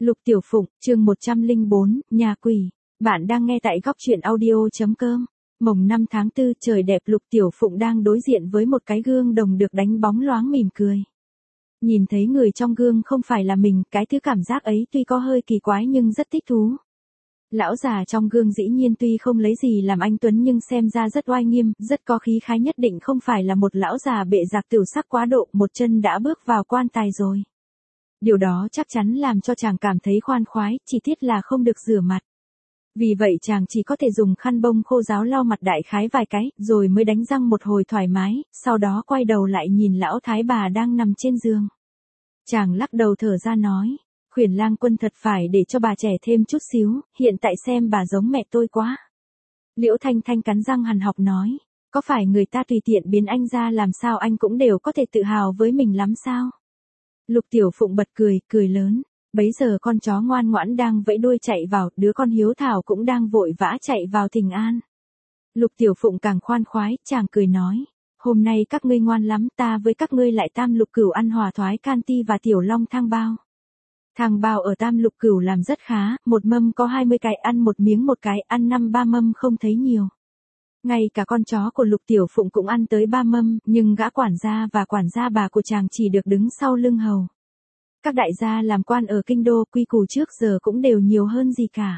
Lục Tiểu Phụng, chương 104, nhà quỷ. Bạn đang nghe tại góc truyện audio.com. Mồng 5 tháng 4 trời đẹp, Lục Tiểu Phụng đang đối diện với một cái gương đồng được đánh bóng loáng mỉm cười. Nhìn thấy người trong gương không phải là mình, cái thứ cảm giác ấy tuy có hơi kỳ quái nhưng rất thích thú. Lão già trong gương dĩ nhiên tuy không lấy gì làm anh tuấn nhưng xem ra rất oai nghiêm, rất có khí khái, nhất định không phải là một lão già bệ rạc tiểu sắc quá độ, một chân đã bước vào quan tài rồi. Điều đó chắc chắn làm cho chàng cảm thấy khoan khoái, chỉ tiếc là không được rửa mặt. Vì vậy chàng chỉ có thể dùng khăn bông khô ráo lau mặt đại khái vài cái, rồi mới đánh răng một hồi thoải mái, sau đó quay đầu lại nhìn lão thái bà đang nằm trên giường. Chàng lắc đầu thở ra nói, Khuyển Lang Quân thật phải để cho bà trẻ thêm chút xíu, hiện tại xem bà giống mẹ tôi quá. Liễu Thanh Thanh cắn răng hằn học nói, có phải người ta tùy tiện biến anh ra làm sao anh cũng đều có thể tự hào với mình lắm sao? Lục Tiểu Phụng bật cười, cười lớn. Bấy giờ con chó ngoan ngoãn đang vẫy đuôi chạy vào, đứa con hiếu thảo cũng đang vội vã chạy vào thỉnh an. Lục Tiểu Phụng càng khoan khoái, chàng cười nói, hôm nay các ngươi ngoan lắm, ta với các ngươi lại tam lục cửu ăn hòa thoái can ti và tiểu long thang bao. Thang bao ở tam lục cửu làm rất khá, một mâm có 20 cái, ăn một miếng một cái, ăn 5-3 mâm không thấy nhiều. Ngay cả con chó của Lục Tiểu Phụng cũng ăn tới 3 mâm, nhưng gã quản gia và quản gia bà của chàng chỉ được đứng sau lưng hầu. Các đại gia làm quan ở kinh đô quy củ trước giờ cũng đều nhiều hơn gì cả.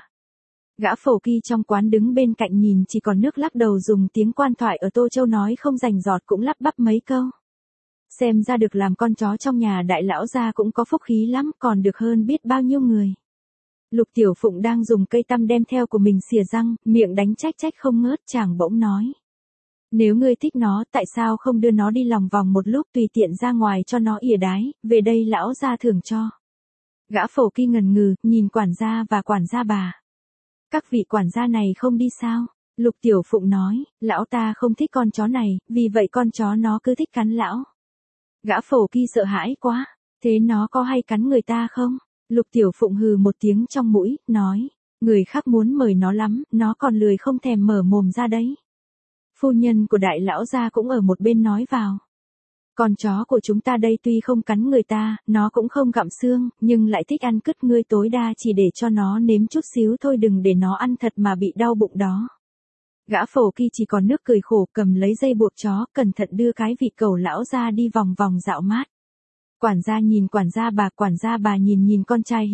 Gã phổ kỳ trong quán đứng bên cạnh nhìn chỉ còn nước lắc đầu, dùng tiếng quan thoại ở Tô Châu nói không rành rọt cũng lắp bắp mấy câu. Xem ra được làm con chó trong nhà đại lão gia cũng có phúc khí lắm, còn được hơn biết bao nhiêu người. Lục Tiểu Phụng đang dùng cây tăm đem theo của mình xìa răng, miệng đánh trách trách không ngớt, chàng bỗng nói. Nếu ngươi thích nó, tại sao không đưa nó đi lòng vòng một lúc, tùy tiện ra ngoài cho nó ỉa đái, về đây lão gia thưởng cho. Gã phổ kỳ ngần ngừ, nhìn quản gia và quản gia bà. Các vị quản gia này không đi sao? Lục Tiểu Phụng nói, lão ta không thích con chó này, vì vậy con chó nó cứ thích cắn lão. Gã phổ kỳ sợ hãi quá, thế nó có hay cắn người ta không? Lục Tiểu Phụng hừ một tiếng trong mũi, nói, người khác muốn mời nó lắm, nó còn lười không thèm mở mồm ra đấy. Phu nhân của đại lão gia cũng ở một bên nói vào. Con chó của chúng ta đây tuy không cắn người ta, nó cũng không gặm xương, nhưng lại thích ăn cứt, ngươi tối đa chỉ để cho nó nếm chút xíu thôi, đừng để nó ăn thật mà bị đau bụng đó. Gã phổ kỳ chỉ còn nước cười khổ, cầm lấy dây buộc chó, cẩn thận đưa cái vị cẩu lão ra đi vòng vòng dạo mát. Quản gia bà nhìn con trai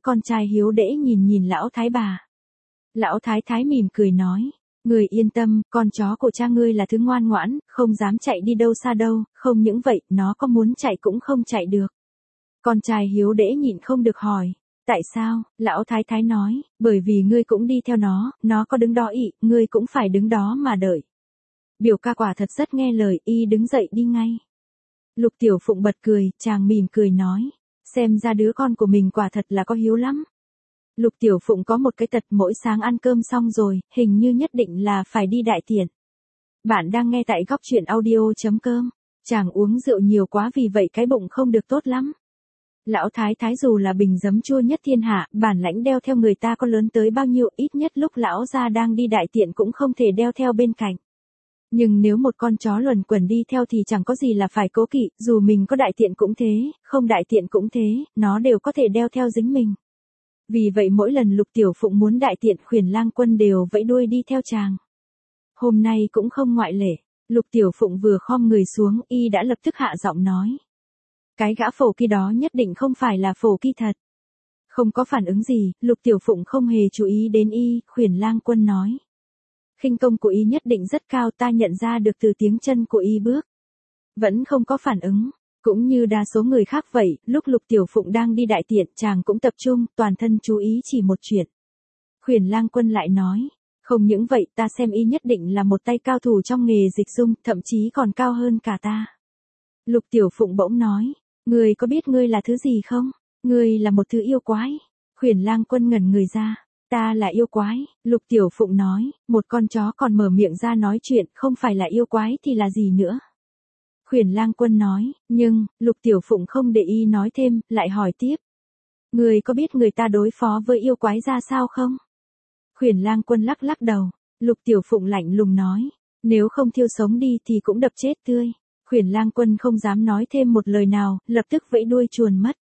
hiếu đễ nhìn lão thái bà. Lão thái thái mỉm cười nói, người yên tâm, con chó của cha ngươi là thứ ngoan ngoãn, không dám chạy đi đâu xa đâu, không những vậy, nó có muốn chạy cũng không chạy được. Con trai hiếu đễ nhịn không được hỏi, tại sao? Lão thái thái nói, bởi vì ngươi cũng đi theo nó có đứng đó ị, ngươi cũng phải đứng đó mà đợi. Biểu ca quả thật rất nghe lời, y đứng dậy đi ngay. Lục Tiểu Phụng bật cười, chàng mỉm cười nói, xem ra đứa con của mình quả thật là có hiếu lắm. Lục Tiểu Phụng có một cái tật, mỗi sáng ăn cơm xong rồi, hình như nhất định là phải đi đại tiện. Bạn đang nghe tại góc truyện audio.com. Chàng uống rượu nhiều quá vì vậy cái bụng không được tốt lắm. Lão thái thái dù là bình giấm chua nhất thiên hạ, bản lãnh đeo theo người ta có lớn tới bao nhiêu, ít nhất lúc lão gia đang đi đại tiện cũng không thể đeo theo bên cạnh. Nhưng nếu một con chó luẩn quẩn đi theo thì chẳng có gì là phải cố kỵ, dù mình có đại tiện cũng thế, không đại tiện cũng thế, nó đều có thể đeo theo dính mình. Vì vậy mỗi lần Lục Tiểu Phụng muốn đại tiện, Khuyển Lang Quân đều vẫy đuôi đi theo chàng. Hôm nay cũng không ngoại lệ, Lục Tiểu Phụng vừa khom người xuống, y đã lập tức hạ giọng nói. Cái gã phổ kỳ đó nhất định không phải là phổ kỳ thật. Không có phản ứng gì, Lục Tiểu Phụng không hề chú ý đến y, Khuyển Lang Quân nói. Khinh công của y nhất định rất cao, ta nhận ra được từ tiếng chân của y bước. Vẫn không có phản ứng. Cũng như đa số người khác vậy, lúc Lục Tiểu Phụng đang đi đại tiện, chàng cũng tập trung, toàn thân chú ý chỉ một chuyện. Khuyển Lang Quân lại nói, không những vậy, ta xem y nhất định là một tay cao thủ trong nghề dịch dung, thậm chí còn cao hơn cả ta. Lục Tiểu Phụng bỗng nói, ngươi có biết ngươi là thứ gì không? Ngươi là một thứ yêu quái. Khuyển Lang Quân ngẩn người ra, ta là yêu quái. Lục Tiểu Phụng nói, một con chó còn mở miệng ra nói chuyện, không phải là yêu quái thì là gì nữa? Khuyển Lang Quân nói, nhưng, Lục Tiểu Phụng không để y nói thêm, lại hỏi tiếp. Người có biết người ta đối phó với yêu quái ra sao không? Khuyển Lang Quân lắc lắc đầu. Lục Tiểu Phụng lạnh lùng nói, nếu không thiêu sống đi thì cũng đập chết tươi. Khuyển Lang Quân không dám nói thêm một lời nào, lập tức vẫy đuôi chuồn mất.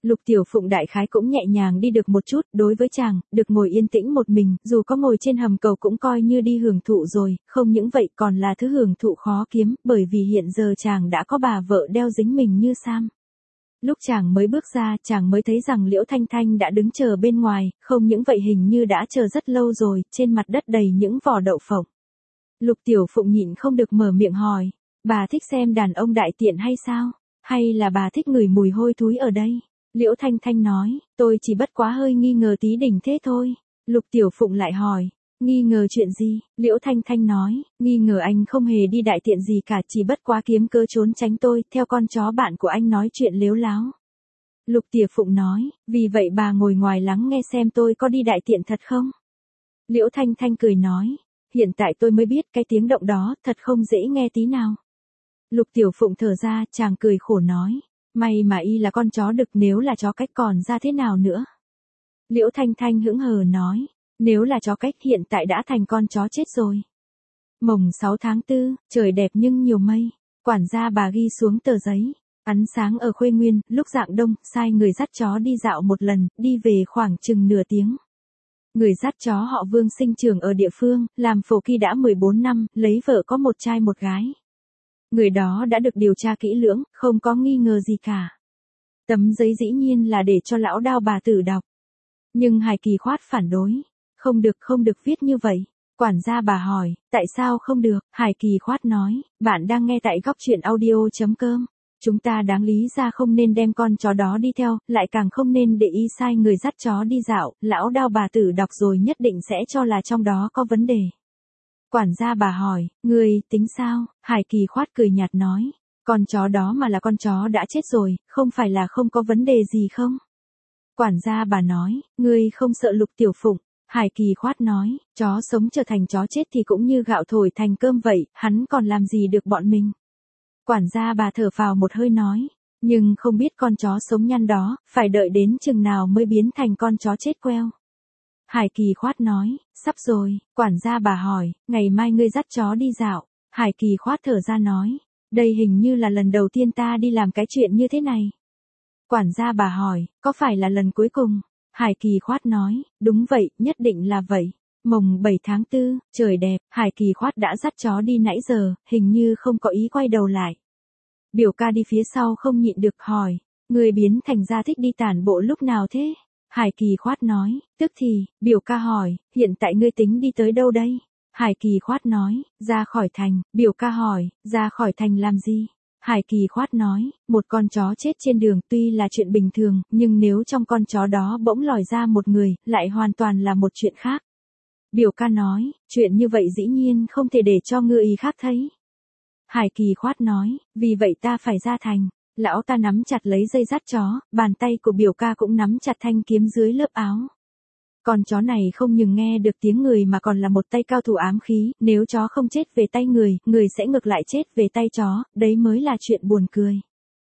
Lục Tiểu Phụng đại khái cũng nhẹ nhàng đi được một chút, đối với chàng, được ngồi yên tĩnh một mình, dù có ngồi trên hầm cầu cũng coi như đi hưởng thụ rồi, không những vậy còn là thứ hưởng thụ khó kiếm, bởi vì hiện giờ chàng đã có bà vợ đeo dính mình như Sam. Lúc chàng mới bước ra, chàng mới thấy rằng Liễu Thanh Thanh đã đứng chờ bên ngoài, không những vậy hình như đã chờ rất lâu rồi, trên mặt đất đầy những vỏ đậu phộng. Lục Tiểu Phụng nhịn không được mở miệng hỏi, bà thích xem đàn ông đại tiện hay sao? Hay là bà thích ngửi mùi hôi thối ở đây? Liễu Thanh Thanh nói, tôi chỉ bất quá hơi nghi ngờ tí đỉnh thế thôi. Lục Tiểu Phụng lại hỏi, nghi ngờ chuyện gì? Liễu Thanh Thanh nói, nghi ngờ anh không hề đi đại tiện gì cả, chỉ bất quá kiếm cớ trốn tránh tôi, theo con chó bạn của anh nói chuyện lếu láo. Lục Tiểu Phụng nói, vì vậy bà ngồi ngoài lắng nghe xem tôi có đi đại tiện thật không? Liễu Thanh Thanh cười nói, hiện tại tôi mới biết cái tiếng động đó, thật không dễ nghe tí nào. Lục Tiểu Phụng thở ra, chàng cười khổ nói, may mà y là con chó đực, nếu là chó cách còn ra thế nào nữa. Liễu Thanh Thanh hững hờ nói, nếu là chó cách hiện tại đã thành con chó chết rồi. Mồng 6 tháng 4, trời đẹp nhưng nhiều mây, quản gia bà ghi xuống tờ giấy. Ánh sáng ở Khuê Nguyên, lúc rạng đông, sai người dắt chó đi dạo một lần, đi về khoảng chừng nửa tiếng. Người dắt chó họ Vương sinh trưởng ở địa phương, làm phổ kỳ đã 14 năm, lấy vợ có một trai một gái. Người đó đã được điều tra kỹ lưỡng, không có nghi ngờ gì cả. Tấm giấy dĩ nhiên là để cho lão Đao bà tử đọc. Nhưng Hải Kỳ Khoát phản đối. Không được viết như vậy. Quản gia bà hỏi, tại sao không được? Hải Kỳ Khoát nói, bạn đang nghe tại góc truyện audio.com. Chúng ta đáng lý ra không nên đem con chó đó đi theo, lại càng không nên để y sai người dắt chó đi dạo, lão Đao bà tử đọc rồi nhất định sẽ cho là trong đó có vấn đề. Quản gia bà hỏi, người tính sao? Hải Kỳ Khoát cười nhạt nói, con chó đó mà là con chó đã chết rồi, không phải là không có vấn đề gì không? Quản gia bà nói, ngươi không sợ Lục Tiểu Phụng? Hải Kỳ Khoát nói, chó sống trở thành chó chết thì cũng như gạo thổi thành cơm vậy, hắn còn làm gì được bọn mình? Quản gia bà thở phào một hơi nói, nhưng không biết con chó sống nhăn đó, phải đợi đến chừng nào mới biến thành con chó chết queo. Hải Kỳ Khoát nói, sắp rồi. Quản gia bà hỏi, ngày mai ngươi dắt chó đi dạo. Hải Kỳ Khoát thở ra nói, đây hình như là lần đầu tiên ta đi làm cái chuyện như thế này. Quản gia bà hỏi, có phải là lần cuối cùng? Hải Kỳ Khoát nói, đúng vậy, nhất định là vậy. Mồng 7 tháng 4, trời đẹp, Hải Kỳ Khoát đã dắt chó đi nãy giờ, hình như không có ý quay đầu lại. Biểu ca đi phía sau không nhịn được hỏi, người biến thành ra thích đi tản bộ lúc nào thế? Hải Kỳ Khoát nói, tức thì, biểu ca hỏi, hiện tại ngươi tính đi tới đâu đây? Hải Kỳ Khoát nói, ra khỏi thành. Biểu ca hỏi, ra khỏi thành làm gì? Hải Kỳ Khoát nói, một con chó chết trên đường tuy là chuyện bình thường, nhưng nếu trong con chó đó bỗng lòi ra một người, lại hoàn toàn là một chuyện khác. Biểu ca nói, chuyện như vậy dĩ nhiên không thể để cho người khác thấy. Hải Kỳ Khoát nói, vì vậy ta phải ra thành. Lão ta nắm chặt lấy dây dắt chó, bàn tay của biểu ca cũng nắm chặt thanh kiếm dưới lớp áo. Con chó này không những nghe được tiếng người mà còn là một tay cao thủ ám khí, nếu chó không chết về tay người, người sẽ ngược lại chết về tay chó, đấy mới là chuyện buồn cười.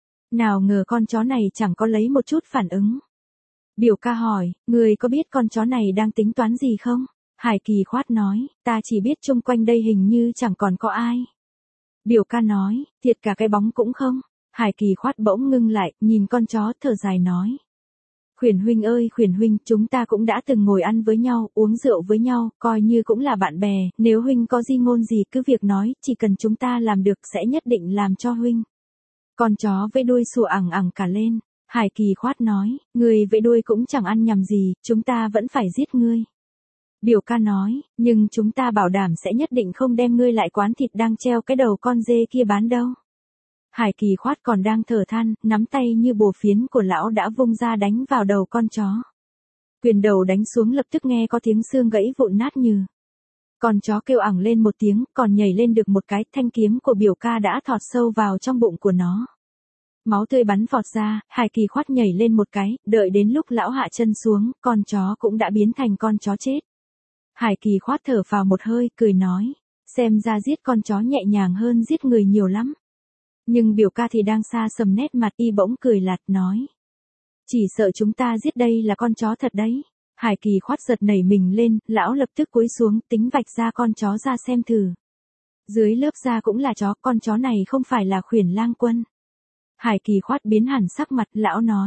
Nào ngờ con chó này chẳng có lấy một chút phản ứng. Biểu ca hỏi, người có biết con chó này đang tính toán gì không? Hải Kỳ Khoát nói, ta chỉ biết chung quanh đây hình như chẳng còn có ai. Biểu ca nói, thiệt cả cái bóng cũng không. Hải Kỳ Khoát bỗng ngưng lại, nhìn con chó thở dài nói. Khuyển huynh ơi Khuyển huynh, chúng ta cũng đã từng ngồi ăn với nhau, uống rượu với nhau, coi như cũng là bạn bè, nếu huynh có di ngôn gì cứ việc nói, chỉ cần chúng ta làm được sẽ nhất định làm cho huynh. Con chó vẫy đuôi sủa ẳng ẳng cả lên. Hải Kỳ Khoát nói, người vẫy đuôi cũng chẳng ăn nhầm gì, chúng ta vẫn phải giết ngươi. Biểu ca nói, nhưng chúng ta bảo đảm sẽ nhất định không đem ngươi lại quán thịt đang treo cái đầu con dê kia bán đâu. Hải Kỳ Khoát còn đang thở than, nắm tay như bồ phiến của lão đã vung ra đánh vào đầu con chó. Quyền đầu đánh xuống lập tức nghe có tiếng xương gãy vụn nát nhừ. Con chó kêu ẳng lên một tiếng, còn nhảy lên được một cái, thanh kiếm của biểu ca đã thọt sâu vào trong bụng của nó. Máu tươi bắn vọt ra, Hải Kỳ Khoát nhảy lên một cái, đợi đến lúc lão hạ chân xuống, con chó cũng đã biến thành con chó chết. Hải Kỳ Khoát thở phào một hơi, cười nói, xem ra giết con chó nhẹ nhàng hơn giết người nhiều lắm. Nhưng biểu ca thì đang xa sầm nét mặt, y bỗng cười lạt nói. Chỉ sợ chúng ta giết đây là con chó thật đấy. Hải Kỳ Khoát giật nảy mình lên, lão lập tức cúi xuống, tính vạch ra con chó ra xem thử. Dưới lớp da cũng là chó, con chó này không phải là Khuyển Lang Quân. Hải Kỳ Khoát biến hẳn sắc mặt, lão nói.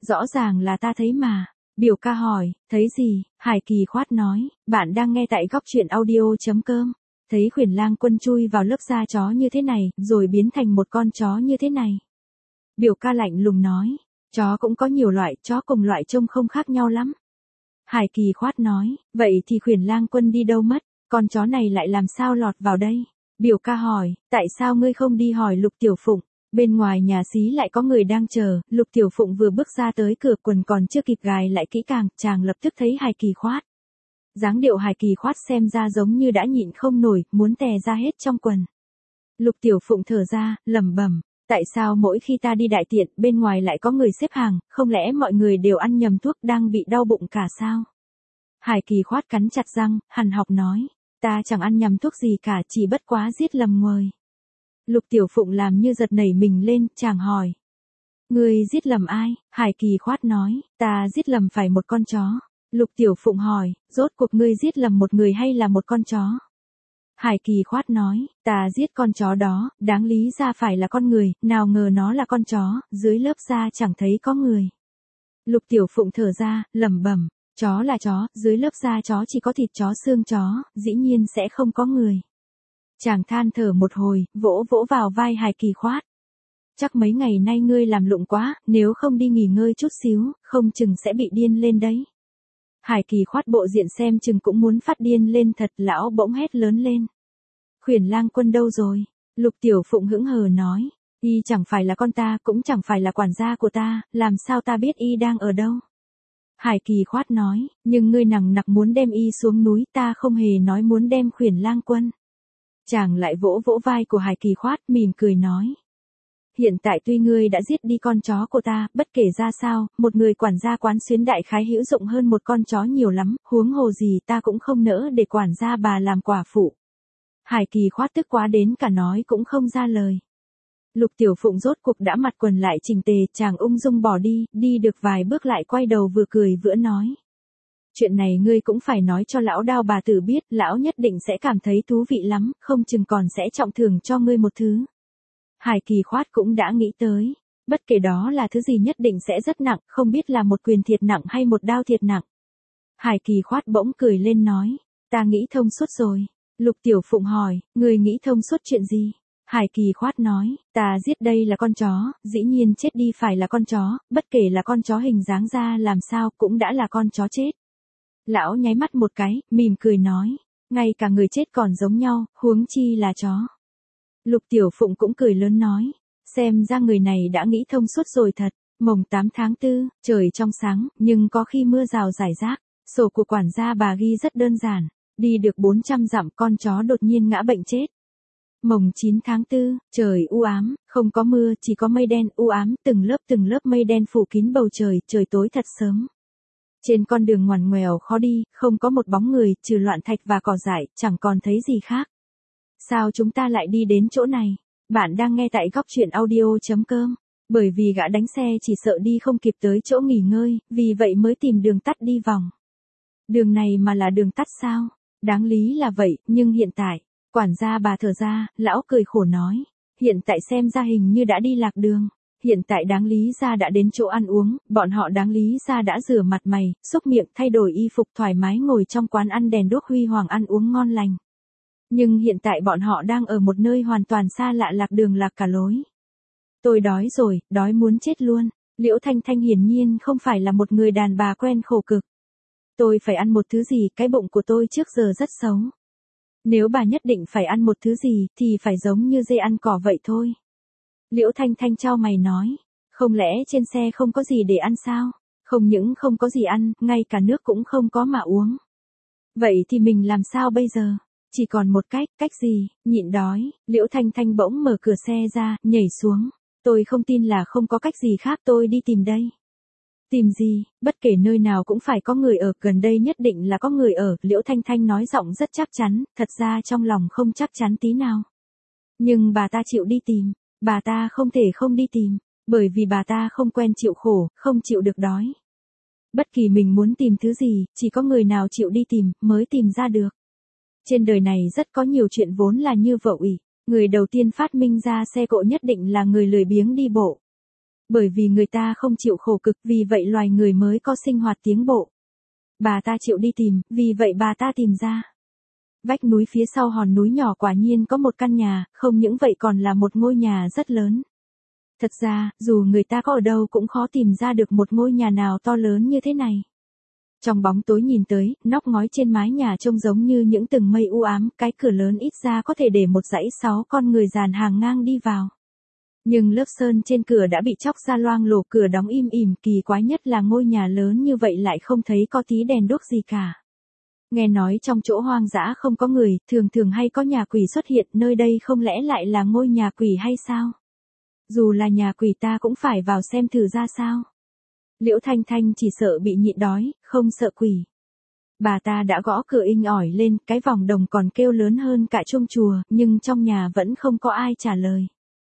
Rõ ràng là ta thấy mà. Biểu ca hỏi, thấy gì? Hải Kỳ khoát nói, bạn đang nghe tại góc truyện audio.com. Thấy Khuyển Lang Quân chui vào lớp da chó như thế này, rồi biến thành một con chó như thế này. Biểu ca lạnh lùng nói, chó cũng có nhiều loại, chó cùng loại trông không khác nhau lắm. Hải Kỳ khoát nói, vậy thì Khuyển Lang Quân đi đâu mất, con chó này lại làm sao lọt vào đây? Biểu ca hỏi, tại sao ngươi không đi hỏi Lục Tiểu Phụng? Bên ngoài nhà xí lại có người đang chờ, Lục Tiểu Phụng vừa bước ra tới cửa quần còn chưa kịp gài lại kỹ càng, chàng lập tức thấy Hải Kỳ khoát. Dáng điệu Hải Kỳ khoát xem ra giống như đã nhịn không nổi, muốn tè ra hết trong quần. Lục Tiểu Phụng thở ra, lẩm bẩm, tại sao mỗi khi ta đi đại tiện, bên ngoài lại có người xếp hàng, không lẽ mọi người đều ăn nhầm thuốc đang bị đau bụng cả sao? Hải Kỳ khoát cắn chặt răng, hằn học nói, ta chẳng ăn nhầm thuốc gì cả, chỉ bất quá giết lầm người. Lục Tiểu Phụng làm như giật nảy mình lên, chàng hỏi. Ngươi giết lầm ai? Hải Kỳ khoát nói, ta giết lầm phải một con chó. Lục Tiểu Phụng hỏi, rốt cuộc ngươi giết lầm một người hay là một con chó? Hải Kỳ khoát nói, ta giết con chó đó, đáng lý ra phải là con người, nào ngờ nó là con chó, dưới lớp da chẳng thấy có người. Lục Tiểu Phụng thở ra, lẩm bẩm, chó là chó, dưới lớp da chó chỉ có thịt chó xương chó, dĩ nhiên sẽ không có người. Chàng than thở một hồi, vỗ vỗ vào vai Hải Kỳ khoát. Chắc mấy ngày nay ngươi làm lụng quá, nếu không đi nghỉ ngơi chút xíu, không chừng sẽ bị điên lên đấy. Hải Kỳ khoát bộ diện xem chừng cũng muốn phát điên lên thật, lão bỗng hét lớn lên. Khuyển Lang Quân đâu rồi? Lục Tiểu Phụng hững hờ nói, y chẳng phải là con ta, cũng chẳng phải là quản gia của ta, làm sao ta biết y đang ở đâu? Hải Kỳ khoát nói, nhưng ngươi nằng nặc muốn đem y xuống núi, ta không hề nói muốn đem Khuyển Lang Quân. Chàng lại vỗ vỗ vai của Hải Kỳ khoát, mỉm cười nói. Hiện tại tuy ngươi đã giết đi con chó của ta, bất kể ra sao, một người quản gia quán xuyến đại khái hữu dụng hơn một con chó nhiều lắm, huống hồ gì ta cũng không nỡ để quản gia bà làm quả phụ. Hải Kỳ khoát tức quá đến cả nói cũng không ra lời. Lục Tiểu Phụng rốt cuộc đã mặc quần lại chỉnh tề, chàng ung dung bỏ đi, đi được vài bước lại quay đầu vừa cười vừa nói. Chuyện này ngươi cũng phải nói cho lão Đao bà tử biết, lão nhất định sẽ cảm thấy thú vị lắm, không chừng còn sẽ trọng thưởng cho ngươi một thứ. Hải Kỳ khoát cũng đã nghĩ tới, bất kể đó là thứ gì nhất định sẽ rất nặng, không biết là một quyền thiệt nặng hay một đao thiệt nặng. Hải Kỳ khoát bỗng cười lên nói, ta nghĩ thông suốt rồi. Lục Tiểu Phụng hỏi, ngươi nghĩ thông suốt chuyện gì? Hải Kỳ khoát nói, ta giết đây là con chó, dĩ nhiên chết đi phải là con chó, bất kể là con chó hình dáng ra làm sao cũng đã là con chó chết. Lão nháy mắt một cái, mỉm cười nói, ngay cả người chết còn giống nhau, huống chi là chó. Lục Tiểu Phụng cũng cười lớn nói, xem ra người này đã nghĩ thông suốt rồi thật. Mồng 8 tháng 4, trời trong sáng, nhưng có khi mưa rào rải rác. Sổ của quản gia bà ghi rất đơn giản, đi được 400 dặm con chó đột nhiên ngã bệnh chết. Mồng 9 tháng 4, trời u ám, không có mưa, chỉ có mây đen u ám, từng lớp mây đen phủ kín bầu trời, trời tối thật sớm. Trên con đường ngoằn ngoèo khó đi, không có một bóng người, trừ loạn thạch và cỏ dại, chẳng còn thấy gì khác. Sao chúng ta lại đi đến chỗ này? Bạn đang nghe tại góc truyện audio.com. Bởi vì gã đánh xe chỉ sợ đi không kịp tới chỗ nghỉ ngơi, vì vậy mới tìm đường tắt đi vòng. Đường này mà là đường tắt sao? Đáng lý là vậy, nhưng hiện tại, quản gia bà thở ra, lão cười khổ nói. Hiện tại xem ra hình như đã đi lạc đường. Hiện tại đáng lý ra đã đến chỗ ăn uống, bọn họ đáng lý ra đã rửa mặt mày, xúc miệng, thay đổi y phục thoải mái ngồi trong quán ăn đèn đuốc huy hoàng ăn uống ngon lành. Nhưng hiện tại bọn họ đang ở một nơi hoàn toàn xa lạ, lạc đường lạc cả lối. Tôi đói rồi, đói muốn chết luôn. Liễu Thanh Thanh hiển nhiên không phải là một người đàn bà quen khổ cực. Tôi phải ăn một thứ gì, cái bụng của tôi trước giờ rất xấu. Nếu bà nhất định phải ăn một thứ gì, thì phải giống như dê ăn cỏ vậy thôi. Liễu Thanh Thanh chau mày nói, không lẽ trên xe không có gì để ăn sao? Không những không có gì ăn, ngay cả nước cũng không có mà uống. Vậy thì mình làm sao bây giờ? Chỉ còn một cách gì? Nhịn đói. Liễu Thanh Thanh bỗng mở cửa xe ra, nhảy xuống. Tôi không tin là không có cách gì khác, tôi đi tìm đây. Tìm gì? Bất kể nơi nào cũng phải có người ở, gần đây nhất định là có người ở. Liễu Thanh Thanh nói giọng rất chắc chắn, thật ra trong lòng không chắc chắn tí nào. Nhưng bà ta chịu đi tìm. Bà ta không thể không đi tìm, bởi vì bà ta không quen chịu khổ, không chịu được đói. Bất kỳ mình muốn tìm thứ gì, chỉ có người nào chịu đi tìm, mới tìm ra được. Trên đời này rất có nhiều chuyện vốn là như vợ ủy. Người đầu tiên phát minh ra xe cộ nhất định là người lười biếng đi bộ. Bởi vì người ta không chịu khổ cực, vì vậy loài người mới có sinh hoạt tiến bộ. Bà ta chịu đi tìm, vì vậy bà ta tìm ra. Vách núi phía sau hòn núi nhỏ quả nhiên có một căn nhà, không những vậy còn là một ngôi nhà rất lớn. Thật ra, dù người ta có ở đâu cũng khó tìm ra được một ngôi nhà nào to lớn như thế này. Trong bóng tối nhìn tới, nóc ngói trên mái nhà trông giống như những tầng mây u ám, cái cửa lớn ít ra có thể để một dãy 6 con người dàn hàng ngang đi vào. Nhưng lớp sơn trên cửa đã bị chóc ra loang lổ, cửa đóng im ỉm, kỳ quái nhất là ngôi nhà lớn như vậy lại không thấy có tí đèn đuốc gì cả. Nghe nói trong chỗ hoang dã không có người, thường thường hay có nhà quỷ xuất hiện, nơi đây không lẽ lại là ngôi nhà quỷ hay sao? Dù là nhà quỷ ta cũng phải vào xem thử ra sao. Liễu Thanh Thanh chỉ sợ bị nhịn đói, không sợ quỷ. Bà ta đã gõ cửa inh ỏi lên, cái vòng đồng còn kêu lớn hơn cả chuông chùa, nhưng trong nhà vẫn không có ai trả lời.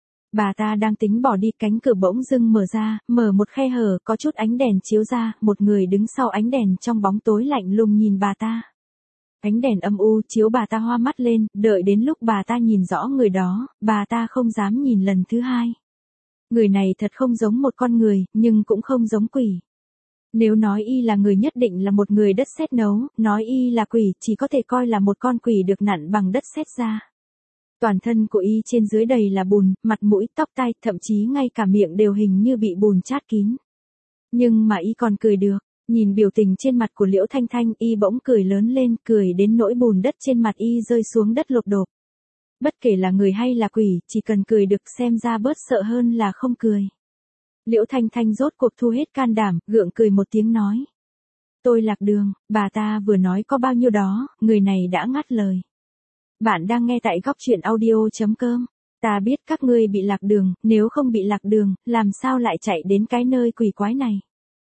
Bà ta đang tính bỏ đi, cánh cửa bỗng dưng mở ra, mở một khe hở, có chút ánh đèn chiếu ra, một người đứng sau ánh đèn trong bóng tối lạnh lùng nhìn bà ta. Ánh đèn âm u chiếu bà ta hoa mắt lên, đợi đến lúc bà ta nhìn rõ người đó, bà ta không dám nhìn lần thứ hai. Người này thật không giống một con người, nhưng cũng không giống quỷ. Nếu nói y là người nhất định là một người đất sét nấu, nói y là quỷ chỉ có thể coi là một con quỷ được nặn bằng đất sét ra. Toàn thân của y trên dưới đầy là bùn, mặt mũi, tóc tai, thậm chí ngay cả miệng đều hình như bị bùn chát kín. Nhưng mà y còn cười được, nhìn biểu tình trên mặt của Liễu Thanh Thanh, y bỗng cười lớn lên, cười đến nỗi bùn đất trên mặt y rơi xuống đất lộp độp. Bất kể là người hay là quỷ, chỉ cần cười được xem ra bớt sợ hơn là không cười. Liễu Thanh Thanh rốt cuộc thu hết can đảm, gượng cười một tiếng nói. Tôi lạc đường, bà ta vừa nói có bao nhiêu đó, người này đã ngắt lời. Bạn đang nghe tại góc truyện audio.com. Ta biết các ngươi bị lạc đường, nếu không bị lạc đường, làm sao lại chạy đến cái nơi quỷ quái này.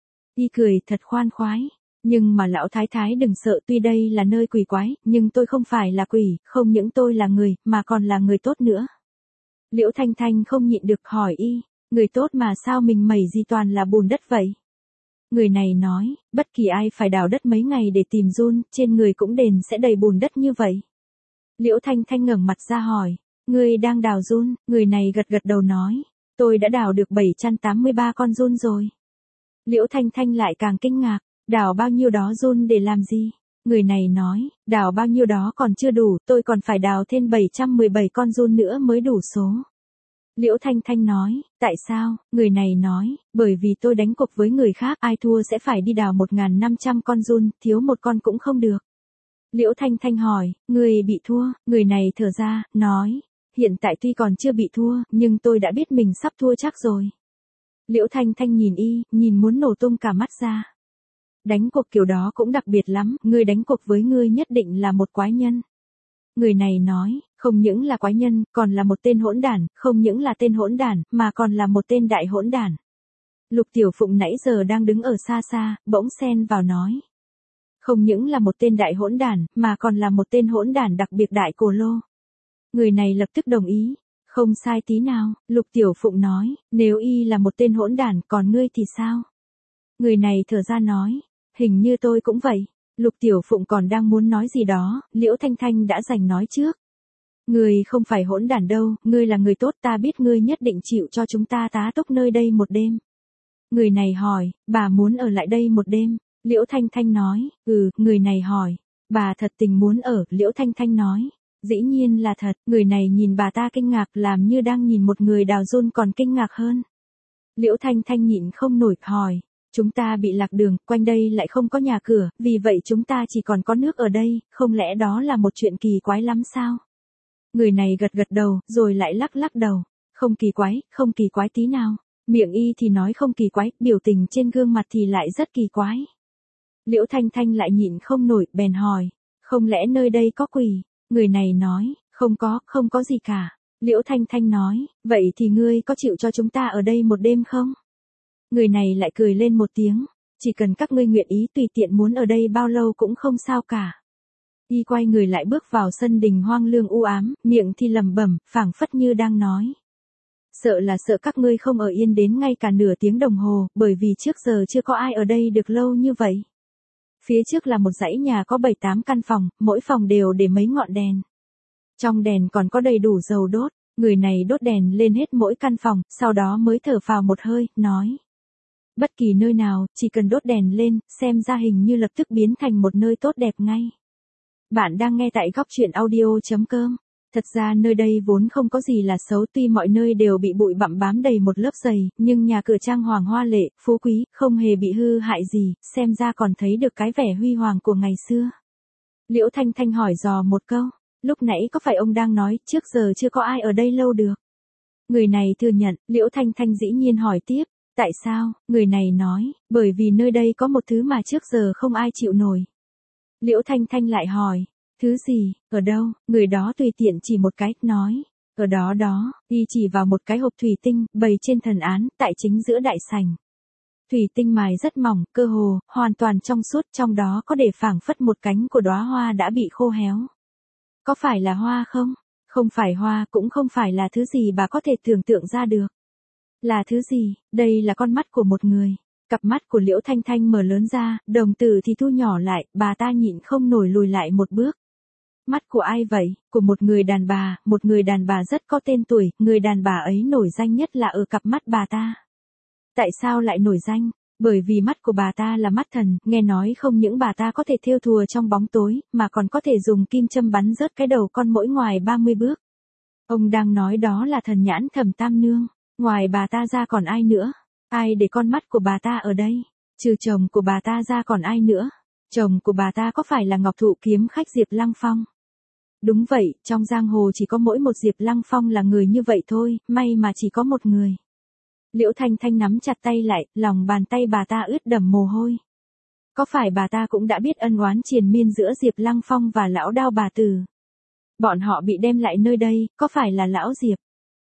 Y cười thật khoan khoái. Nhưng mà lão thái thái đừng sợ, tuy đây là nơi quỷ quái, nhưng tôi không phải là quỷ, không những tôi là người, mà còn là người tốt nữa. Liễu Thanh Thanh không nhịn được hỏi y, người tốt mà sao mình mẩy gì toàn là bùn đất vậy? Người này nói, bất kỳ ai phải đào đất mấy ngày để tìm giun, trên người cũng đền sẽ đầy bùn đất như vậy. Liễu Thanh Thanh ngẩng mặt ra hỏi, ngươi đang đào giun? Người này gật gật đầu nói, tôi đã đào được 783 con giun rồi. Liễu Thanh Thanh lại càng kinh ngạc, đào bao nhiêu đó giun để làm gì? Người này nói, đào bao nhiêu đó còn chưa đủ, tôi còn phải đào thêm 717 con giun nữa mới đủ số. Liễu Thanh Thanh nói, tại sao? Người này nói, bởi vì tôi đánh cuộc với người khác, ai thua sẽ phải đi đào 1.500 con giun, thiếu một con cũng không được. Liễu Thanh Thanh hỏi, người bị thua? Người này thở ra, nói, hiện tại tuy còn chưa bị thua, nhưng tôi đã biết mình sắp thua chắc rồi. Liễu Thanh Thanh nhìn y, nhìn muốn nổ tung cả mắt ra. Đánh cuộc kiểu đó cũng đặc biệt lắm, ngươi đánh cuộc với ngươi nhất định là một quái nhân. Người này nói, không những là quái nhân, còn là một tên hỗn đản, không những là tên hỗn đản, mà còn là một tên đại hỗn đản. Lục Tiểu Phụng nãy giờ đang đứng ở xa xa, bỗng xen vào nói. Không những là một tên đại hỗn đản, mà còn là một tên hỗn đản đặc biệt đại cổ lô. Người này lập tức đồng ý. Không sai tí nào, Lục Tiểu Phụng nói, nếu y là một tên hỗn đản, còn ngươi thì sao? Người này thở ra nói, hình như tôi cũng vậy. Lục Tiểu Phụng còn đang muốn nói gì đó, Liễu Thanh Thanh đã giành nói trước. Ngươi không phải hỗn đản đâu, ngươi là người tốt, ta biết ngươi nhất định chịu cho chúng ta tá túc nơi đây một đêm. Người này hỏi, bà muốn ở lại đây một đêm? Liễu Thanh Thanh nói, người này hỏi, bà thật tình muốn ở? Liễu Thanh Thanh nói, dĩ nhiên là thật. Người này nhìn bà ta kinh ngạc, làm như đang nhìn một người đào giun còn kinh ngạc hơn. Liễu Thanh Thanh nhịn không nổi hỏi, chúng ta bị lạc đường, quanh đây lại không có nhà cửa, vì vậy chúng ta chỉ còn có nước ở đây, không lẽ đó là một chuyện kỳ quái lắm sao? Người này gật gật đầu, rồi lại lắc lắc đầu, không kỳ quái tí nào. Miệng y thì nói không kỳ quái, biểu tình trên gương mặt thì lại rất kỳ quái. Liễu Thanh Thanh lại nhịn không nổi, bèn hỏi, không lẽ nơi đây có quỷ? Người này nói, không có gì cả. Liễu Thanh Thanh nói, vậy thì ngươi có chịu cho chúng ta ở đây một đêm không? Người này lại cười lên một tiếng, chỉ cần các ngươi nguyện ý tùy tiện muốn ở đây bao lâu cũng không sao cả. Y quay người lại bước vào sân đình hoang lương u ám, miệng thì lẩm bẩm, phảng phất như đang nói. Sợ là sợ các ngươi không ở yên đến ngay cả nửa tiếng đồng hồ, bởi vì trước giờ chưa có ai ở đây được lâu như vậy. Phía trước là một dãy nhà có 7-8 căn phòng, mỗi phòng đều để mấy ngọn đèn. Trong đèn còn có đầy đủ dầu đốt, Người này đốt đèn lên hết mỗi căn phòng, sau đó mới thở phào một hơi, nói. Bất kỳ nơi nào, chỉ cần đốt đèn lên, xem ra hình như lập tức biến thành một nơi tốt đẹp ngay. Bạn đang nghe tại góc chuyện audio.com. Thật ra nơi đây vốn không có gì là xấu, tuy mọi nơi đều bị bụi bặm bám đầy một lớp dày, nhưng nhà cửa trang hoàng hoa lệ, phú quý, không hề bị hư hại gì, xem ra còn thấy được cái vẻ huy hoàng của ngày xưa. Liễu Thanh Thanh hỏi dò một câu, lúc nãy có phải ông đang nói trước giờ chưa có ai ở đây lâu được? Người này thừa nhận, Liễu Thanh Thanh dĩ nhiên hỏi tiếp, tại sao? Người này nói, bởi vì nơi đây có một thứ mà trước giờ không ai chịu nổi. Liễu Thanh Thanh lại hỏi, thứ gì, ở đâu? Người đó tùy tiện chỉ một cái, nói, ở đó đó, y chỉ vào một cái hộp thủy tinh, bày trên thần án, tại chính giữa đại sảnh. Thủy tinh mài rất mỏng, cơ hồ, hoàn toàn trong suốt, trong đó có để phảng phất một cánh của đóa hoa đã bị khô héo. Có phải là hoa không? Không phải hoa, cũng không phải là thứ gì bà có thể tưởng tượng ra được. Là thứ gì? Đây là con mắt của một người. Cặp mắt của Liễu Thanh Thanh mở lớn ra, đồng tử thì thu nhỏ lại, bà ta nhịn không nổi lùi lại một bước. Mắt của ai vậy? Của một người đàn bà rất có tên tuổi, người đàn bà ấy nổi danh nhất là ở cặp mắt bà ta. Tại sao lại nổi danh? Bởi vì mắt của bà ta là mắt thần, nghe nói không những bà ta có thể thêu thùa trong bóng tối, mà còn có thể dùng kim châm bắn rớt cái đầu con muỗi ngoài 30 bước. Ông đang nói đó là thần nhãn Thẩm Tam Nương, ngoài bà ta ra còn ai nữa? Ai để con mắt của bà ta ở đây? Trừ chồng của bà ta ra còn ai nữa? Chồng của bà ta có phải là Ngọc Thụ kiếm khách Diệp Lăng Phong? Đúng vậy, trong giang hồ chỉ có mỗi một Diệp Lăng Phong là người như vậy thôi, may mà chỉ có một người. Liễu Thanh Thanh nắm chặt tay lại, lòng bàn tay bà ta ướt đẫm mồ hôi. Có phải bà ta cũng đã biết ân oán triền miên giữa Diệp Lăng Phong và lão Đao bà Tử? Bọn họ bị đem lại nơi đây, có phải là lão Diệp?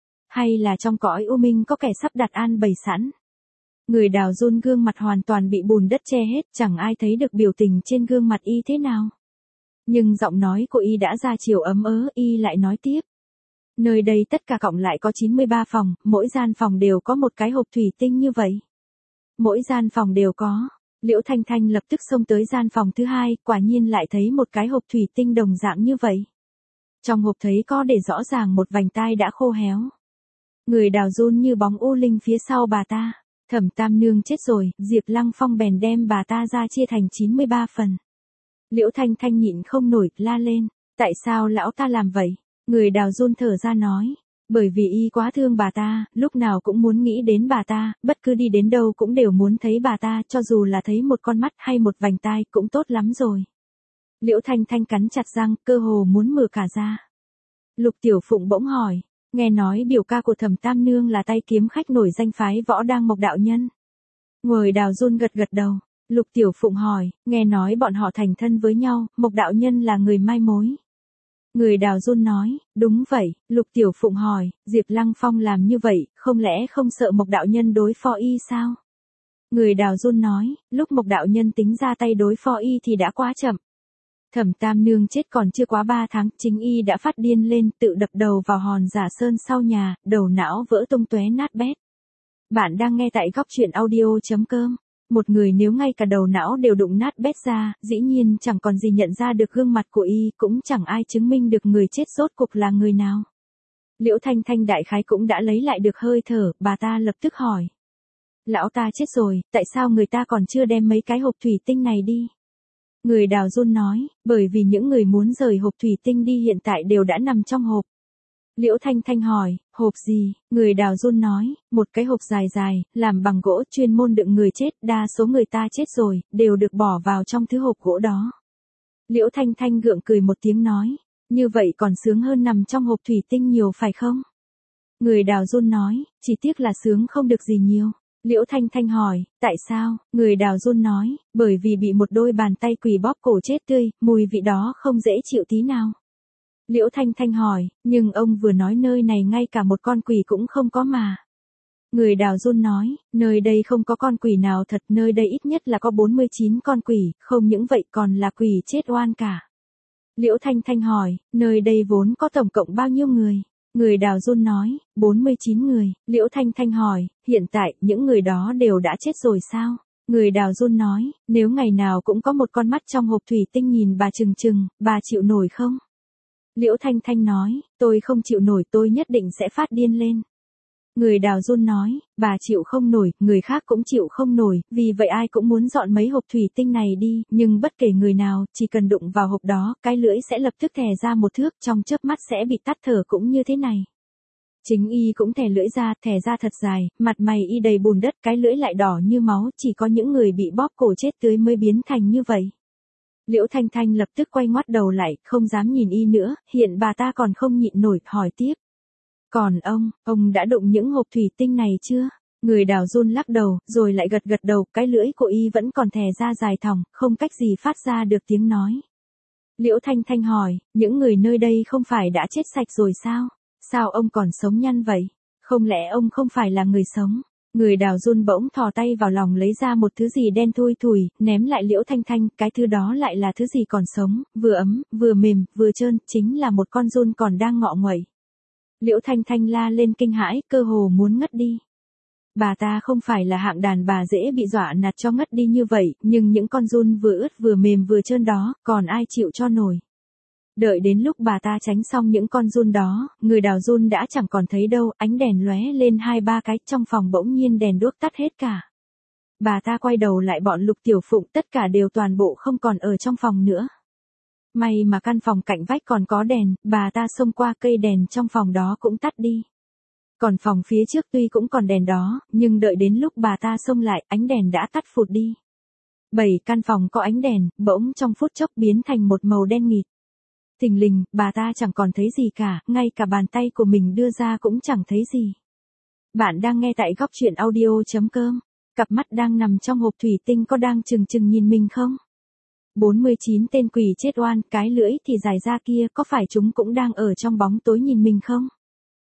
Hay là trong cõi u minh có kẻ sắp đặt an bày sẵn? Người Đào run gương mặt hoàn toàn bị bùn đất che hết, chẳng ai thấy được biểu tình trên gương mặt y thế nào. Nhưng giọng nói của y đã ra chiều ấm ớ, y lại nói tiếp. Nơi đây tất cả cộng lại có 93 phòng, mỗi gian phòng đều có một cái hộp thủy tinh như vậy. Mỗi gian phòng đều có. Liễu Thanh Thanh lập tức xông tới gian phòng thứ hai, quả nhiên lại thấy một cái hộp thủy tinh đồng dạng như vậy. Trong hộp thấy có để rõ ràng một vành tai đã khô héo. Người Đào run như bóng u linh phía sau bà ta. Thẩm Tam Nương chết rồi, Diệp Lăng Phong bèn đem bà ta ra chia thành 93 phần. Liễu Thanh Thanh nhịn không nổi, la lên. Tại sao lão ta làm vậy? Người Đào run thở ra nói. Bởi vì y quá thương bà ta, lúc nào cũng muốn nghĩ đến bà ta, bất cứ đi đến đâu cũng đều muốn thấy bà ta, cho dù là thấy một con mắt hay một vành tai cũng tốt lắm rồi. Liễu Thanh Thanh cắn chặt răng, cơ hồ muốn mở cả ra. Lục Tiểu Phụng bỗng hỏi. Nghe nói biểu ca của Thẩm Tam Nương là tay kiếm khách nổi danh phái Võ Đang Mộc đạo nhân. Người Đào run gật gật đầu. Lục Tiểu Phụng hỏi, nghe nói bọn họ thành thân với nhau, Mộc đạo nhân là người mai mối. Người Đào run nói, đúng vậy. Lục Tiểu Phụng hỏi, Diệp Lăng Phong làm như vậy, không lẽ không sợ Mộc đạo nhân đối phó y sao? Người Đào run nói, lúc Mộc đạo nhân tính ra tay đối phó y thì đã quá chậm. Thẩm Tam Nương chết còn chưa quá 3 tháng, chính y đã phát điên lên, tự đập đầu vào hòn giả sơn sau nhà, đầu não vỡ tung tóe nát bét. Bạn đang nghe tại góc chuyện audio.com. Một người nếu ngay cả đầu não đều đụng nát bét ra, dĩ nhiên chẳng còn gì nhận ra được gương mặt của y, cũng chẳng ai chứng minh được người chết rốt cuộc là người nào. Liễu Thanh Thanh đại khái cũng đã lấy lại được hơi thở, bà ta lập tức hỏi. Lão ta chết rồi, tại sao người ta còn chưa đem mấy cái hộp thủy tinh này đi? Người Đào run nói, bởi vì những người muốn rời hộp thủy tinh đi hiện tại đều đã nằm trong hộp. Liễu Thanh Thanh hỏi, hộp gì? Người Đào run nói, một cái hộp dài dài, làm bằng gỗ chuyên môn đựng người chết, đa số người ta chết rồi, đều được bỏ vào trong thứ hộp gỗ đó. Liễu Thanh Thanh gượng cười một tiếng nói, như vậy còn sướng hơn nằm trong hộp thủy tinh nhiều phải không? Người Đào run nói, chỉ tiếc là sướng không được gì nhiều. Liễu Thanh Thanh hỏi, tại sao? Người Đào run nói, bởi vì bị một đôi bàn tay quỷ bóp cổ chết tươi, mùi vị đó không dễ chịu tí nào. Liễu Thanh Thanh hỏi, nhưng ông vừa nói nơi này ngay cả một con quỷ cũng không có mà. Người Đào run nói, nơi đây không có con quỷ nào thật, nơi đây ít nhất là có 49 con quỷ, không những vậy còn là quỷ chết oan cả. Liễu Thanh Thanh hỏi, nơi đây vốn có tổng cộng bao nhiêu người? Người Đào run nói, 49 người. Liễu Thanh Thanh hỏi, hiện tại những người đó đều đã chết rồi sao? Người Đào run nói, nếu ngày nào cũng có một con mắt trong hộp thủy tinh nhìn bà chừng chừng, bà chịu nổi không? Liễu Thanh Thanh nói, tôi không chịu nổi, tôi nhất định sẽ phát điên lên. Người đào run nói, bà chịu không nổi, người khác cũng chịu không nổi, vì vậy ai cũng muốn dọn mấy hộp thủy tinh này đi, nhưng bất kể người nào, chỉ cần đụng vào hộp đó, cái lưỡi sẽ lập tức thè ra một thước, trong chớp mắt sẽ bị tắt thở cũng như thế này. Chính y cũng thè lưỡi ra, thè ra thật dài, mặt mày y đầy bùn đất, cái lưỡi lại đỏ như máu, chỉ có những người bị bóp cổ chết tươi mới biến thành như vậy. Liễu Thanh Thanh lập tức quay ngoắt đầu lại, không dám nhìn y nữa, hiện bà ta còn không nhịn nổi, hỏi tiếp. Còn ông đã đụng những hộp thủy tinh này chưa? Người đào run lắc đầu, rồi lại gật gật đầu, cái lưỡi của y vẫn còn thè ra dài thòng, không cách gì phát ra được tiếng nói. Liễu Thanh Thanh hỏi, những người nơi đây không phải đã chết sạch rồi sao? Sao ông còn sống nhăn vậy? Không lẽ ông không phải là người sống? Người đào run bỗng thò tay vào lòng lấy ra một thứ gì đen thui thủi, ném lại Liễu Thanh Thanh, cái thứ đó lại là thứ gì còn sống, vừa ấm, vừa mềm, vừa trơn, chính là một con giun còn đang ngọ nguậy. Liễu Thanh Thanh la lên kinh hãi, cơ hồ muốn ngất đi. Bà ta không phải là hạng đàn bà dễ bị dọa nạt cho ngất đi như vậy, nhưng những con giun vừa ướt vừa mềm vừa trơn đó, còn ai chịu cho nổi. Đợi đến lúc bà ta tránh xong những con giun đó, người đào giun đã chẳng còn thấy đâu, ánh đèn lóe lên 2-3 cái, trong phòng bỗng nhiên đèn đuốc tắt hết cả. Bà ta quay đầu lại bọn Lục Tiểu Phụng, tất cả đều toàn bộ không còn ở trong phòng nữa. May mà căn phòng cạnh vách còn có đèn, bà ta xông qua cây đèn trong phòng đó cũng tắt đi. Còn phòng phía trước tuy cũng còn đèn đó, nhưng đợi đến lúc bà ta xông lại, ánh đèn đã tắt phụt đi. 7 căn phòng có ánh đèn, bỗng trong phút chốc biến thành một màu đen nghịt. Thình lình, bà ta chẳng còn thấy gì cả, ngay cả bàn tay của mình đưa ra cũng chẳng thấy gì. Bạn đang nghe tại góc truyện audio.com. Cặp mắt đang nằm trong hộp thủy tinh có đang chừng chừng nhìn mình không? 49 tên quỷ chết oan, cái lưỡi thì dài ra kia, có phải chúng cũng đang ở trong bóng tối nhìn mình không?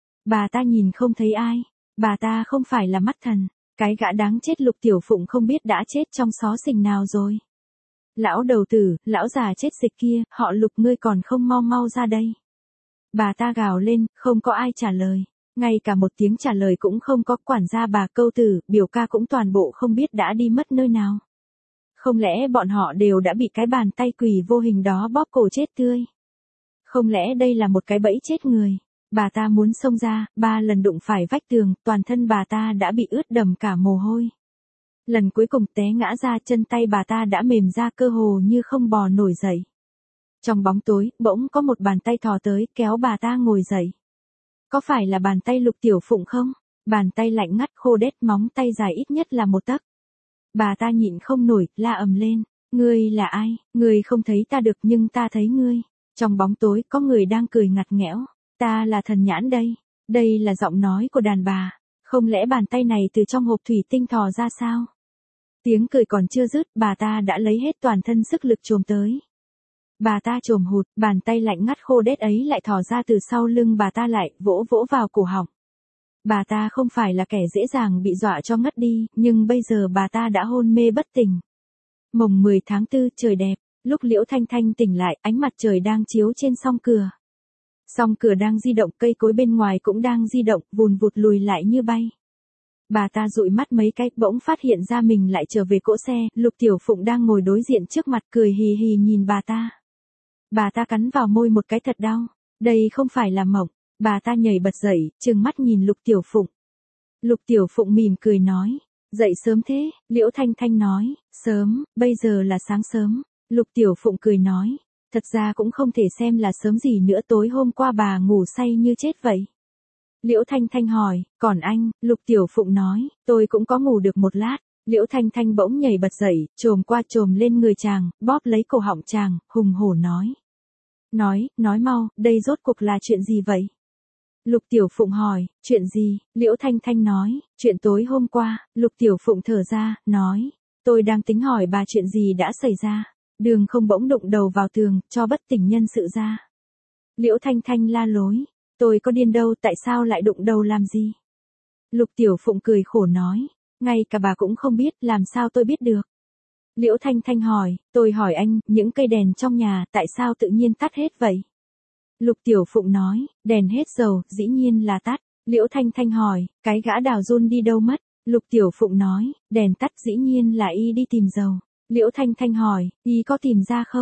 Bà ta nhìn không thấy ai. Bà ta không phải là mắt thần. Cái gã đáng chết Lục Tiểu Phụng không biết đã chết trong xó xỉnh nào rồi. Lão đầu tử, lão già chết dịch kia, họ Lục ngươi còn không mau mau ra đây. Bà ta gào lên, không có ai trả lời. Ngay cả một tiếng trả lời cũng không có, quản gia bà Câu Tử, biểu ca cũng toàn bộ không biết đã đi mất nơi nào. Không lẽ bọn họ đều đã bị cái bàn tay quỷ vô hình đó bóp cổ chết tươi? Không lẽ đây là một cái bẫy chết người? Bà ta muốn xông ra, 3 lần đụng phải vách tường, toàn thân bà ta đã bị ướt đầm cả mồ hôi. Lần cuối cùng té ngã ra, chân tay bà ta đã mềm ra, cơ hồ như không bò nổi dậy. Trong bóng tối, bỗng có một bàn tay thò tới, kéo bà ta ngồi dậy. Có phải là bàn tay Lục Tiểu Phụng không? Bàn tay lạnh ngắt khô đét, móng tay dài ít nhất là 1 tấc. Bà ta nhịn không nổi, la ầm lên. Ngươi là ai? Ngươi không thấy ta được nhưng ta thấy ngươi. Trong bóng tối có người đang cười ngặt nghẽo. Ta là Thần Nhãn đây. Đây là giọng nói của đàn bà. Không lẽ bàn tay này từ trong hộp thủy tinh thò ra sao? Tiếng cười còn chưa dứt, bà ta đã lấy hết toàn thân sức lực chồm tới. Bà ta chồm hụt, bàn tay lạnh ngắt khô đét ấy lại thò ra từ sau lưng bà ta lại, vỗ vỗ vào cổ họng. Bà ta không phải là kẻ dễ dàng bị dọa cho ngất đi, nhưng bây giờ bà ta đã hôn mê bất tỉnh. Mồng 10 tháng 4, trời đẹp, lúc Liễu Thanh Thanh tỉnh lại, ánh mặt trời đang chiếu trên song cửa. Song cửa đang di động, cây cối bên ngoài cũng đang di động, vùn vụt lùi lại như bay. Bà ta dụi mắt mấy cái, bỗng phát hiện ra mình lại trở về cỗ xe, Lục Tiểu Phụng đang ngồi đối diện trước mặt, cười hì hì nhìn bà ta. Bà ta cắn vào môi một cái thật đau. Đây không phải là mộng. Bà ta nhảy bật dậy, trừng mắt nhìn Lục Tiểu Phụng. Lục Tiểu Phụng mỉm cười nói. Dậy sớm thế, Liễu Thanh Thanh nói. Sớm, bây giờ là sáng sớm. Lục Tiểu Phụng cười nói. Thật ra cũng không thể xem là sớm gì nữa, tối hôm qua bà ngủ say như chết vậy. Liễu Thanh Thanh hỏi, còn anh? Lục Tiểu Phụng nói, tôi cũng có ngủ được một lát. Liễu Thanh Thanh bỗng nhảy bật dậy, chồm qua chồm lên người chàng, bóp lấy cổ họng chàng, hùng hổ nói. Nói mau, đây rốt cuộc là chuyện gì vậy? Lục Tiểu Phụng hỏi, chuyện gì? Liễu Thanh Thanh nói, chuyện tối hôm qua. Lục Tiểu Phụng thở ra, nói, tôi đang tính hỏi bà chuyện gì đã xảy ra. Đường không bỗng đụng đầu vào tường, cho bất tỉnh nhân sự ra. Liễu Thanh Thanh la lối, tôi có điên đâu, tại sao lại đụng đầu làm gì? Lục Tiểu Phụng cười khổ nói, ngay cả bà cũng không biết, làm sao tôi biết được? Liễu Thanh Thanh hỏi, tôi hỏi anh, những cây đèn trong nhà, tại sao tự nhiên tắt hết vậy? Lục Tiểu Phụng nói, đèn hết dầu, dĩ nhiên là tắt. Liễu Thanh Thanh hỏi, cái gã đào giun đi đâu mất? Lục Tiểu Phụng nói, đèn tắt dĩ nhiên là y đi tìm dầu. Liễu Thanh Thanh hỏi, y có tìm ra không?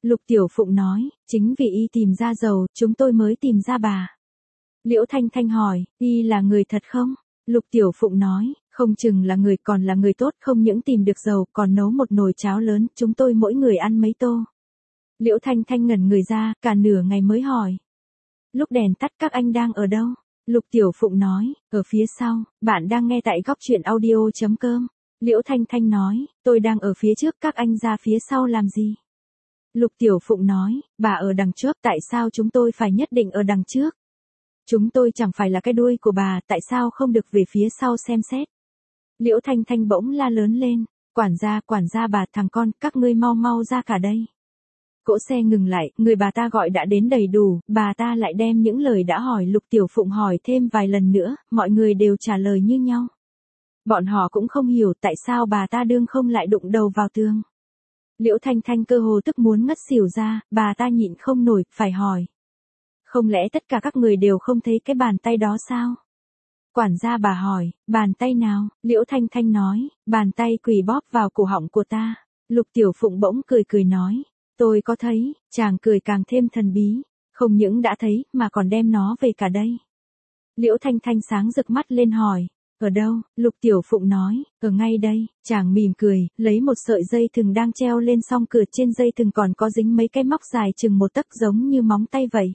Lục Tiểu Phụng nói, chính vì y tìm ra giàu, chúng tôi mới tìm ra bà. Liễu Thanh Thanh hỏi, y là người thật không? Lục Tiểu Phụng nói, không chừng là người, còn là người tốt, không những tìm được giàu, còn nấu một nồi cháo lớn, chúng tôi mỗi người ăn mấy tô. Liễu Thanh Thanh ngẩn người ra, cả nửa ngày mới hỏi. Lúc đèn tắt các anh đang ở đâu? Lục Tiểu Phụng nói, ở phía sau. Bạn đang nghe tại góc truyện audio.com. Liễu Thanh Thanh nói, tôi đang ở phía trước, các anh ra phía sau làm gì? Lục Tiểu Phụng nói, bà ở đằng trước, tại sao chúng tôi phải nhất định ở đằng trước? Chúng tôi chẳng phải là cái đuôi của bà, tại sao không được về phía sau xem xét? Liễu Thanh Thanh bỗng la lớn lên, quản gia bà, thằng con, các ngươi mau mau ra cả đây. Cỗ xe ngừng lại, người bà ta gọi đã đến đầy đủ, bà ta lại đem những lời đã hỏi Lục Tiểu Phụng hỏi thêm vài lần nữa, mọi người đều trả lời như nhau. Bọn họ cũng không hiểu tại sao bà ta đương không lại đụng đầu vào tường. Liễu Thanh Thanh cơ hồ tức muốn ngất xỉu ra, bà ta nhịn không nổi, phải hỏi. Không lẽ tất cả các người đều không thấy cái bàn tay đó sao? Quản gia bà hỏi, bàn tay nào? Liễu Thanh Thanh nói, bàn tay quỳ bóp vào cổ họng của ta. Lục Tiểu Phụng bỗng cười nói, tôi có thấy. Chàng cười càng thêm thần bí, không những đã thấy, mà còn đem nó về cả đây. Liễu Thanh Thanh sáng rực mắt lên hỏi, ở đâu? Lục Tiểu Phụng nói, ở ngay đây. Chàng mỉm cười, lấy một sợi dây thừng đang treo lên song cửa, trên dây thừng còn có dính mấy cái móc dài chừng một tấc giống như móng tay vậy.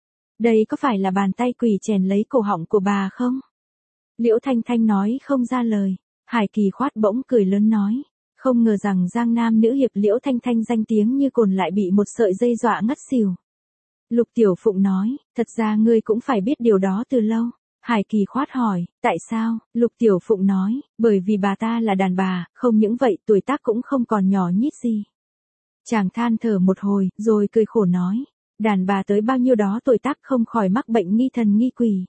Đây có phải là bàn tay quỷ chèn lấy cổ họng của bà không? Liễu Thanh Thanh nói không ra lời. Hải Kỳ Khoát bỗng cười lớn nói, không ngờ rằng Giang Nam nữ hiệp Liễu Thanh Thanh danh tiếng như cồn lại bị một sợi dây dọa ngất xỉu. Lục Tiểu Phụng nói, thật ra ngươi cũng phải biết điều đó từ lâu. Hải Kỳ Khoát hỏi, tại sao? Lục Tiểu Phụng nói, bởi vì bà ta là đàn bà, không những vậy tuổi tác cũng không còn nhỏ nhít gì. Chàng than thở một hồi, rồi cười khổ nói, đàn bà tới bao nhiêu đó tuổi tác không khỏi mắc bệnh nghi thần nghi quỷ.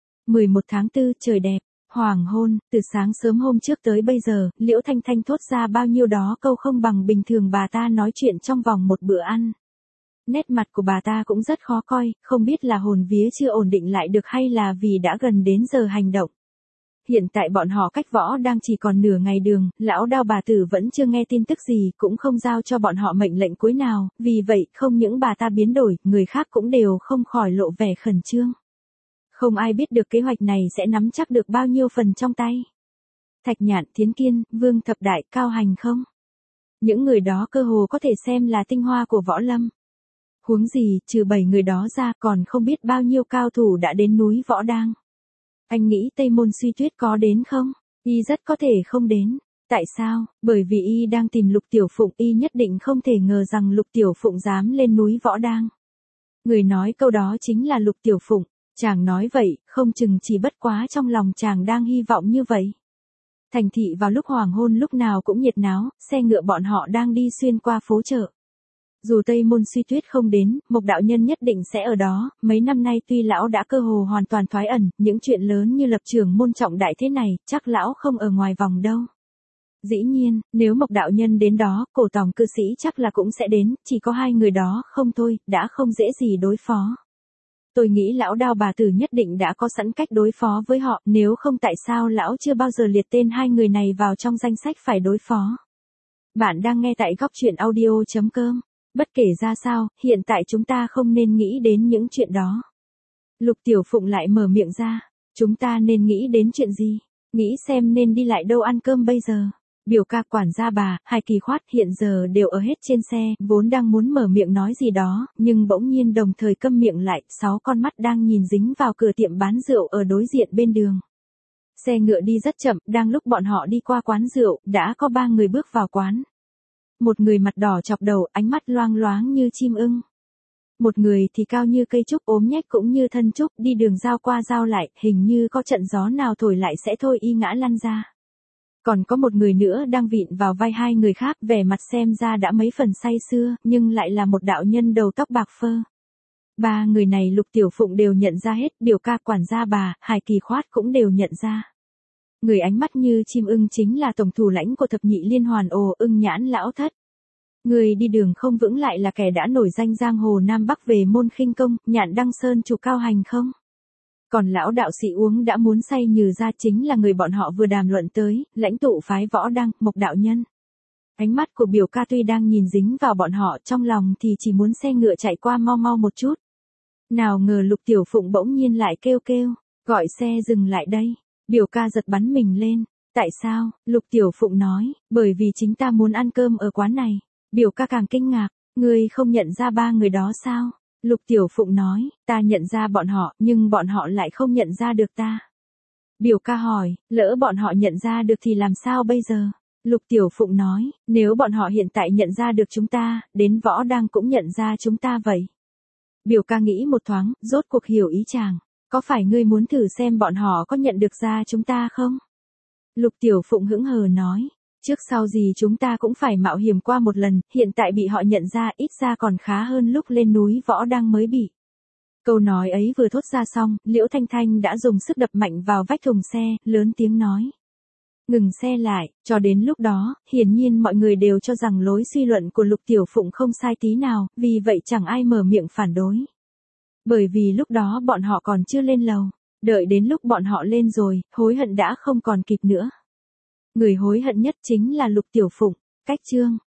11 tháng 4 trời đẹp, hoàng hôn, từ sáng sớm hôm trước tới bây giờ, Liễu Thanh Thanh thốt ra bao nhiêu đó câu không bằng bình thường bà ta nói chuyện trong vòng một bữa ăn. Nét mặt của bà ta cũng rất khó coi, không biết là hồn vía chưa ổn định lại được hay là vì đã gần đến giờ hành động. Hiện tại bọn họ cách võ đang chỉ còn nửa ngày đường, lão Đao bà tử vẫn chưa nghe tin tức gì, cũng không giao cho bọn họ mệnh lệnh cuối nào, vì vậy không những bà ta biến đổi, người khác cũng đều không khỏi lộ vẻ khẩn trương. Không ai biết được kế hoạch này sẽ nắm chắc được bao nhiêu phần trong tay. Thạch Nhạn, Thiến Kiên, Vương Thập Đại, Cao Hành không? Những người đó cơ hồ có thể xem là tinh hoa của võ lâm. Huống gì, trừ 7 người đó ra còn không biết bao nhiêu cao thủ đã đến núi Võ Đang. Anh nghĩ Tây Môn Suy Tuyết có đến không? Y rất có thể không đến. Tại sao? Bởi vì y đang tìm Lục Tiểu Phụng, y nhất định không thể ngờ rằng Lục Tiểu Phụng dám lên núi Võ Đang. Người nói câu đó chính là Lục Tiểu Phụng. Chàng nói vậy, không chừng chỉ bất quá trong lòng chàng đang hy vọng như vậy. Thành thị vào lúc hoàng hôn lúc nào cũng nhiệt náo, xe ngựa bọn họ đang đi xuyên qua phố chợ. Dù Tây Môn Suy Tuyết không đến, Mộc đạo nhân nhất định sẽ ở đó, mấy năm nay tuy lão đã cơ hồ hoàn toàn thoái ẩn, những chuyện lớn như lập trường môn trọng đại thế này, chắc lão không ở ngoài vòng đâu. Dĩ nhiên, nếu Mộc đạo nhân đến đó, Cổ Tòng cư sĩ chắc là cũng sẽ đến, chỉ có hai người đó không thôi, đã không dễ gì đối phó. Tôi nghĩ lão Đao bà tử nhất định đã có sẵn cách đối phó với họ, nếu không tại sao lão chưa bao giờ liệt tên hai người này vào trong danh sách phải đối phó. Bạn đang nghe tại góc truyện audio.com. Bất kể ra sao, hiện tại chúng ta không nên nghĩ đến những chuyện đó. Lục Tiểu Phụng lại mở miệng ra. Chúng ta nên nghĩ đến chuyện gì? Nghĩ xem nên đi lại đâu ăn cơm bây giờ. Biểu ca, quản gia bà, Hải Kỳ Khoát hiện giờ đều ở hết trên xe, vốn đang muốn mở miệng nói gì đó, nhưng bỗng nhiên đồng thời câm miệng lại, 6 con mắt đang nhìn dính vào cửa tiệm bán rượu ở đối diện bên đường. Xe ngựa đi rất chậm, đang lúc bọn họ đi qua quán rượu, đã có 3 người bước vào quán. Một người mặt đỏ chọc đầu, ánh mắt loang loáng như chim ưng. Một người thì cao như cây trúc, ốm nhách cũng như thân trúc, đi đường giao qua giao lại, hình như có trận gió nào thổi lại sẽ thôi y ngã lăn ra. Còn có một người nữa đang vịn vào vai hai người khác, vẻ mặt xem ra đã mấy phần say sưa, nhưng lại là một đạo nhân đầu tóc bạc phơ. 3 người này Lục Tiểu Phụng đều nhận ra hết, biểu ca, quản gia bà, Hải Kỳ Khoát cũng đều nhận ra. Người ánh mắt như chim ưng chính là tổng thủ lãnh của thập nhị liên hoàn Ồ Ưng Nhãn lão thất. Người đi đường không vững lại là kẻ đã nổi danh giang hồ Nam Bắc về môn khinh công, Nhạn Đăng Sơn chủ Cao Hành không? Còn lão đạo sĩ uống đã muốn say nhừ ra chính là người bọn họ vừa đàm luận tới, lãnh tụ phái Võ Đăng, Mộc đạo nhân. Ánh mắt của biểu ca tuy đang nhìn dính vào bọn họ, trong lòng thì chỉ muốn xe ngựa chạy qua mau mau một chút. Nào ngờ Lục Tiểu Phụng bỗng nhiên lại kêu kêu, gọi xe dừng lại đây. Biểu ca giật bắn mình lên. Tại sao? Lục Tiểu Phụng nói, bởi vì chính ta muốn ăn cơm ở quán này. Biểu ca càng kinh ngạc, ngươi không nhận ra ba người đó sao? Lục Tiểu Phụng nói, ta nhận ra bọn họ, nhưng bọn họ lại không nhận ra được ta. Biểu ca hỏi, lỡ bọn họ nhận ra được thì làm sao bây giờ? Lục Tiểu Phụng nói, nếu bọn họ hiện tại nhận ra được chúng ta, đến Võ Đăng cũng nhận ra chúng ta vậy. Biểu ca nghĩ một thoáng, rốt cuộc hiểu ý chàng. Có phải ngươi muốn thử xem bọn họ có nhận được ra chúng ta không? Lục Tiểu Phụng hững hờ nói, trước sau gì chúng ta cũng phải mạo hiểm qua một lần, hiện tại bị họ nhận ra ít ra còn khá hơn lúc lên núi Võ Đăng mới bị. Câu nói ấy vừa thốt ra xong, Liễu Thanh Thanh đã dùng sức đập mạnh vào vách thùng xe, lớn tiếng nói. Ngừng xe lại, cho đến lúc đó, hiển nhiên mọi người đều cho rằng lối suy luận của Lục Tiểu Phụng không sai tí nào, vì vậy chẳng ai mở miệng phản đối. Bởi vì lúc đó bọn họ còn chưa lên lầu, đợi đến lúc bọn họ lên rồi, hối hận đã không còn kịp nữa. Người hối hận nhất chính là Lục Tiểu Phụng. Cách chương